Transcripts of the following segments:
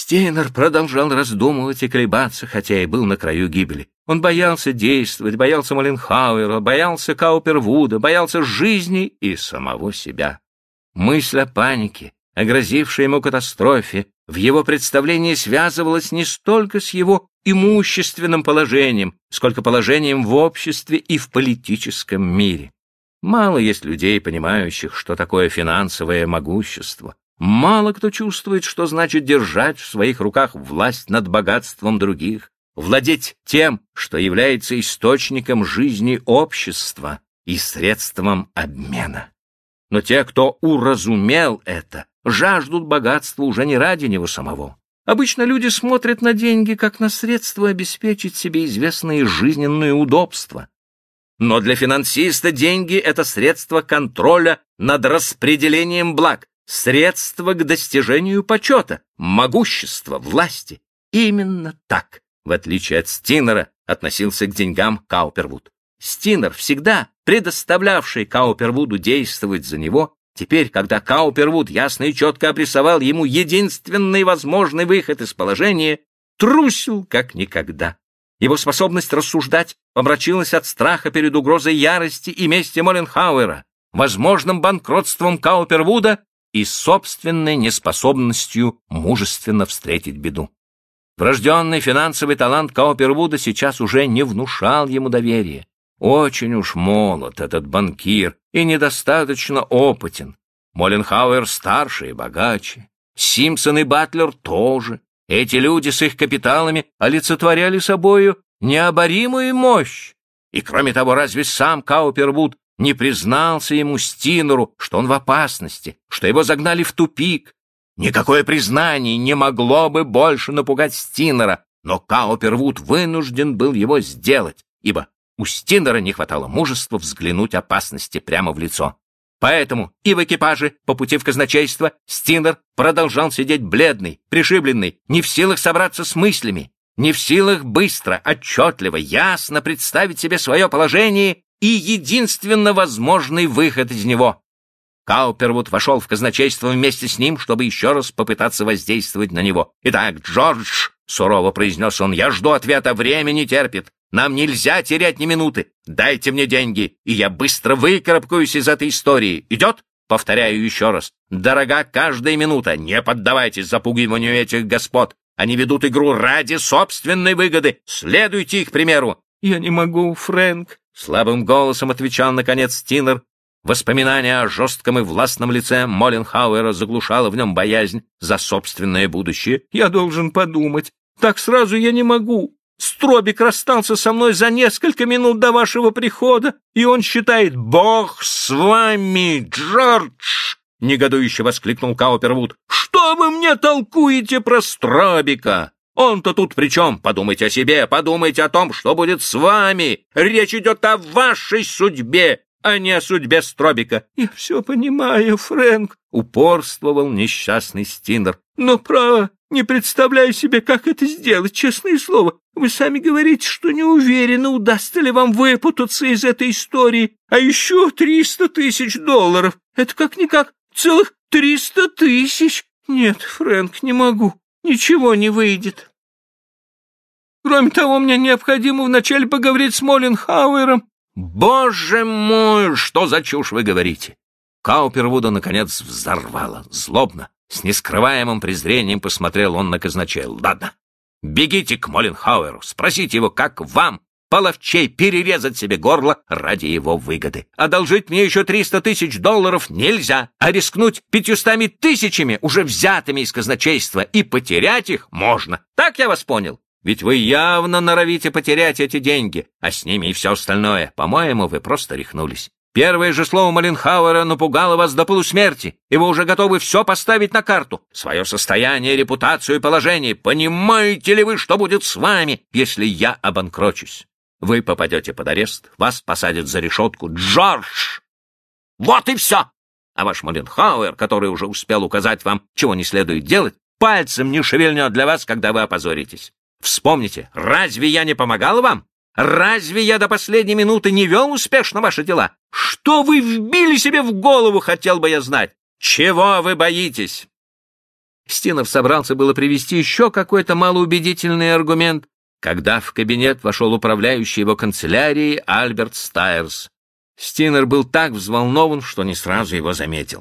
Стинер продолжал раздумывать и колебаться, хотя и был на краю гибели. Он боялся действовать, боялся Молленхауэра, боялся Каупервуда, боялся жизни и самого себя. Мысль о панике, о грозившей ему катастрофе, в его представлении связывалась не столько с его имущественным положением, сколько положением в обществе и в политическом мире. Мало есть людей, понимающих, что такое финансовое могущество. Мало кто чувствует, что значит держать в своих руках власть над богатством других, владеть тем, что является источником жизни общества и средством обмена. Но те, кто уразумел это, жаждут богатства уже не ради него самого. Обычно люди смотрят на деньги как на средство обеспечить себе известные жизненные удобства. Но для финансиста деньги — это средство контроля над распределением благ, средство к достижению почета, могущества, власти. Именно так, в отличие от Стинера, относился к деньгам Каупервуд. Стинер, всегда предоставлявший Каупервуду действовать за него, теперь, когда Каупервуд ясно и четко обрисовал ему единственный возможный выход из положения, трусил как никогда. Его способность рассуждать помрачилась от страха перед угрозой ярости и мести Молленхауэра, возможным банкротством Каупервуда и собственной неспособностью мужественно встретить беду. Врожденный финансовый талант Каупервуда сейчас уже не внушал ему доверия. Очень уж молод этот банкир и недостаточно опытен. Молленхауэр старше и богаче. Симпсон и Батлер тоже. Эти люди с их капиталами олицетворяли собою необоримую мощь. И кроме того, разве сам Каупервуд не признался ему, Стинеру, что он в опасности, что его загнали в тупик? Никакое признание не могло бы больше напугать Стинера, но Каупервуд вынужден был его сделать, ибо у Стинера не хватало мужества взглянуть опасности прямо в лицо. Поэтому и в экипаже по пути в казначейство Стинер продолжал сидеть бледный, пришибленный, не в силах собраться с мыслями, не в силах быстро, отчетливо, ясно представить себе свое положение и единственно возможный выход из него. Каупервуд вошел в казначейство вместе с ним, чтобы еще раз попытаться воздействовать на него. «Итак, Джордж», — сурово произнес он, — «я жду ответа, время не терпит. Нам нельзя терять ни минуты. Дайте мне деньги, и я быстро выкарабкаюсь из этой истории. Идет? Повторяю еще раз. Дорога каждая минута. Не поддавайтесь запугиванию этих господ. Они ведут игру ради собственной выгоды. Следуйте их примеру». «Я не могу, Фрэнк», — слабым голосом отвечал, наконец, Стинер. Воспоминание о жестком и властном лице Молленхауэра заглушало в нем боязнь за собственное будущее. «Я должен подумать. Так сразу я не могу. Стробик расстался со мной за несколько минут до вашего прихода, и он считает...» «Бог с вами, Джордж!» — негодующе воскликнул Каупервуд. «Что вы мне толкуете про Стробика? Он-то тут при чем? Подумайте о себе, подумайте о том, что будет с вами. Речь идет о вашей судьбе, а не о судьбе Стробика». «Я все понимаю, Фрэнк», — упорствовал несчастный Стинер. «Но, право, не представляю себе, как это сделать, честное слово. Вы сами говорите, что не уверены, удастся ли вам выпутаться из этой истории. А еще $300 000. Это как-никак целых 300 000. Нет, Фрэнк, не могу. Ничего не выйдет. Кроме того, мне необходимо вначале поговорить с Молленхауэром». «Боже мой, что за чушь вы говорите?» Каупервуда, наконец, взорвало. Злобно, с нескрываемым презрением посмотрел он на казначея. «Ладно, бегите к Молленхауэру, спросите его, как вам половчей перерезать себе горло ради его выгоды. Одолжить мне еще $300 000 нельзя, а рискнуть 500 000 уже взятыми из казначейства и потерять их можно. Так я вас понял? Ведь вы явно норовите потерять эти деньги, а с ними и все остальное. По-моему, вы просто рехнулись. Первое же слово Молленхауэра напугало вас до полусмерти, и вы уже готовы все поставить на карту. Свое состояние, репутацию и положение. Понимаете ли вы, что будет с вами, если я обанкрочусь? Вы попадете под арест, вас посадят за решетку. Джордж! Вот и все! А ваш Молленхауэр, который уже успел указать вам, чего не следует делать, пальцем не шевельнет для вас, когда вы опозоритесь. Вспомните, разве я не помогал вам? Разве я до последней минуты не вел успешно ваши дела? Что вы вбили себе в голову, хотел бы я знать? Чего вы боитесь?» Стинер собрался было привести еще какой-то малоубедительный аргумент, когда в кабинет вошел управляющий его канцелярией Альберт Стайерс. Стинер был так взволнован, что не сразу его заметил.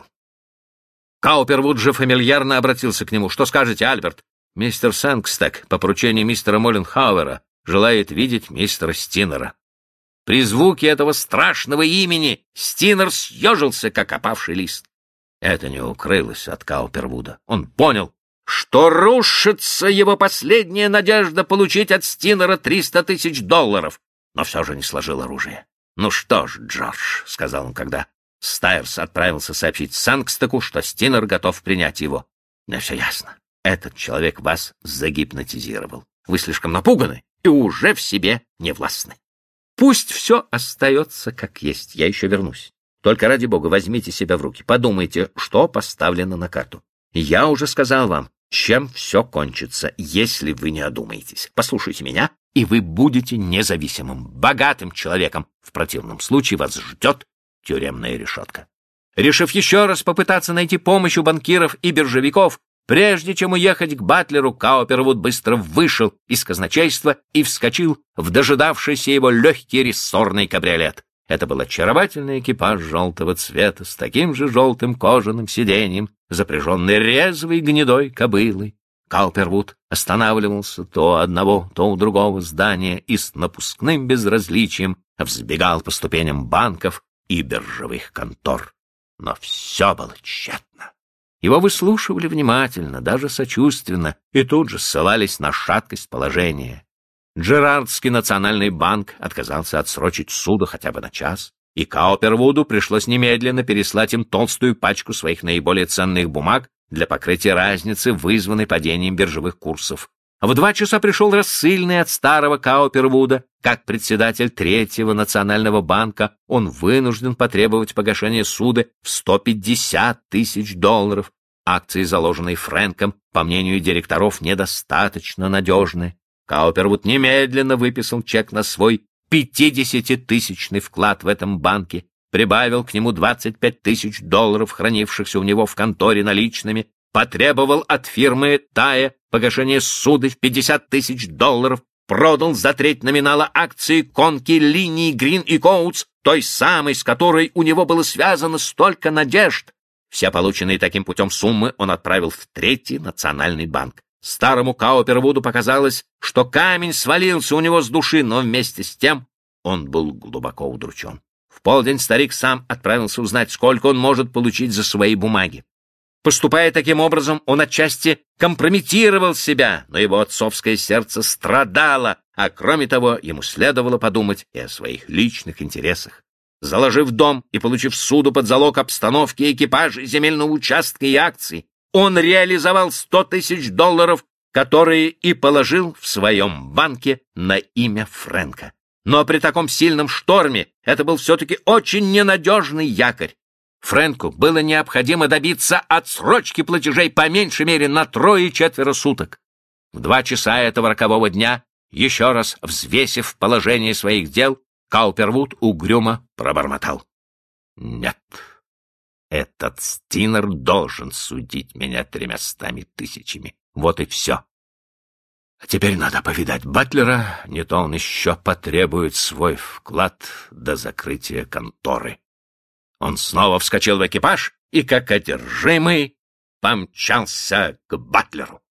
Каупервуд же фамильярно обратился к нему. «Что скажете, Альберт? Мистер Сангстек по поручению мистера Моленхауэра желает видеть мистера Стинера». При звуке этого страшного имени Стинер съежился, как опавший лист. Это не укрылось от Каупервуда. Он понял, что рушится его последняя надежда получить от Стинера $300 000, но все же не сложил оружие. «Ну что ж, Джордж», — сказал он, когда Стайерс отправился сообщить Сангстеку, что Стинер готов принять его. «Мне все ясно. Этот человек вас загипнотизировал. Вы слишком напуганы и уже в себе не властны. Пусть все остается как есть, я еще вернусь. Только ради бога возьмите себя в руки, подумайте, что поставлено на карту. Я уже сказал вам, чем все кончится, если вы не одумаетесь. Послушайте меня, и вы будете независимым, богатым человеком. В противном случае вас ждет тюремная решетка». Решив еще раз попытаться найти помощь у банкиров и биржевиков, прежде чем уехать к Батлеру, Каупервуд быстро вышел из казначейства и вскочил в дожидавшийся его легкий рессорный кабриолет. Это был очаровательный экипаж желтого цвета с таким же желтым кожаным сиденьем, запряженный резвой гнедой кобылой. Каупервуд останавливался то у одного, то у другого здания и с напускным безразличием взбегал по ступеням банков и биржевых контор. Но все было тщетно. Его выслушивали внимательно, даже сочувственно, и тут же ссылались на шаткость положения. Джерардский национальный банк отказался отсрочить суду хотя бы на час, и Каупервуду пришлось немедленно переслать им толстую пачку своих наиболее ценных бумаг для покрытия разницы, вызванной падением биржевых курсов. В 2 часа пришел рассыльный от старого Каупервуда. Как председатель Третьего национального банка он вынужден потребовать погашения суда в $150 000. Акции, заложенные Фрэнком, по мнению директоров, недостаточно надежны. Каупервуд немедленно выписал чек на свой 50-тысячный вклад в этом банке, прибавил к нему $25 000, хранившихся у него в конторе наличными, потребовал от фирмы Тая погашение суды в $50 000, продал за треть номинала акции конки линии Грин и Коутс, той самой, с которой у него было связано столько надежд. Все полученные таким путем суммы он отправил в Третий национальный банк. Старому Каупервуду показалось, что камень свалился у него с души, но вместе с тем он был глубоко удручен. В полдень старик сам отправился узнать, сколько он может получить за свои бумаги. Поступая таким образом, он отчасти компрометировал себя, но его отцовское сердце страдало, а кроме того, ему следовало подумать и о своих личных интересах. Заложив дом и получив суду под залог обстановки, экипажа, земельного участка и акций, он реализовал $100 000, которые и положил в своем банке на имя Фрэнка. Но при таком сильном шторме это был все-таки очень ненадежный якорь. Фрэнку было необходимо добиться отсрочки платежей по меньшей мере на 3-4 суток. В 2 часа этого рокового дня, еще раз взвесив положение своих дел, Каупервуд угрюмо пробормотал: «Нет, этот Стинер должен судить меня 300 000. Вот и все. А теперь надо повидать Батлера, не то он еще потребует свой вклад до закрытия конторы». Он снова вскочил в экипаж и, как одержимый, помчался к Батлеру.